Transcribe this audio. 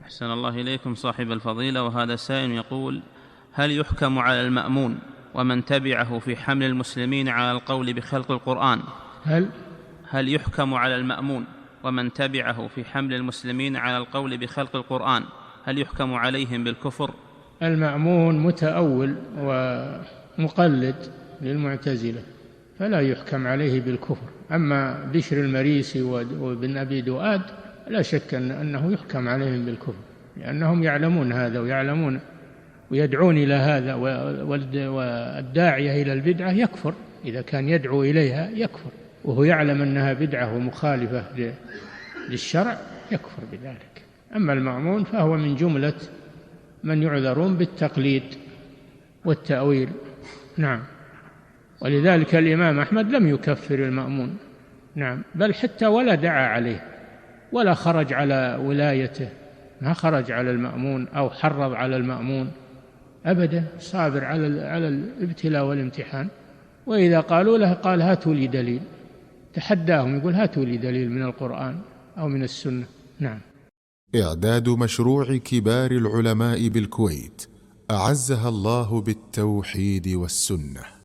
أحسن الله إليكم صاحب الفضيلة. وهذا سائل يقول: هل يحكم على المأمون ومن تبعه في حمل المسلمين على القول بخلق القرآن؟ هل يحكم على المأمون ومن تبعه في حمل المسلمين على القول بخلق القرآن، هل يحكم عليهم بالكفر؟ المأمون متأول ومقلد للمعتزلة فلا يحكم عليه بالكفر. أما بشر المريسي وابن أبي دؤاد لا شك أنه يحكم عليهم بالكفر، لأنهم يعلمون هذا ويعلمون ويدعون إلى هذا، والداعية إلى البدعة يكفر إذا كان يدعو إليها، يكفر وهو يعلم أنها بدعة ومخالفة للشرع، يكفر بذلك. أما المأمون فهو من جملة من يعذرون بالتقليد والتأويل. نعم. ولذلك الإمام أحمد لم يكفر المأمون، نعم، بل حتى ولا دعا عليه ولا خرج على ولايته، ما خرج على المأمون أو حرض على المأمون أبدا، صابر على الابتلاء والامتحان. وإذا قالوا له قال: هاتوا لي دليل، تحداهم يقول: هاتوا لي دليل من القرآن أو من السنة. نعم. إعداد مشروع كبار العلماء بالكويت أعزها الله بالتوحيد والسنة.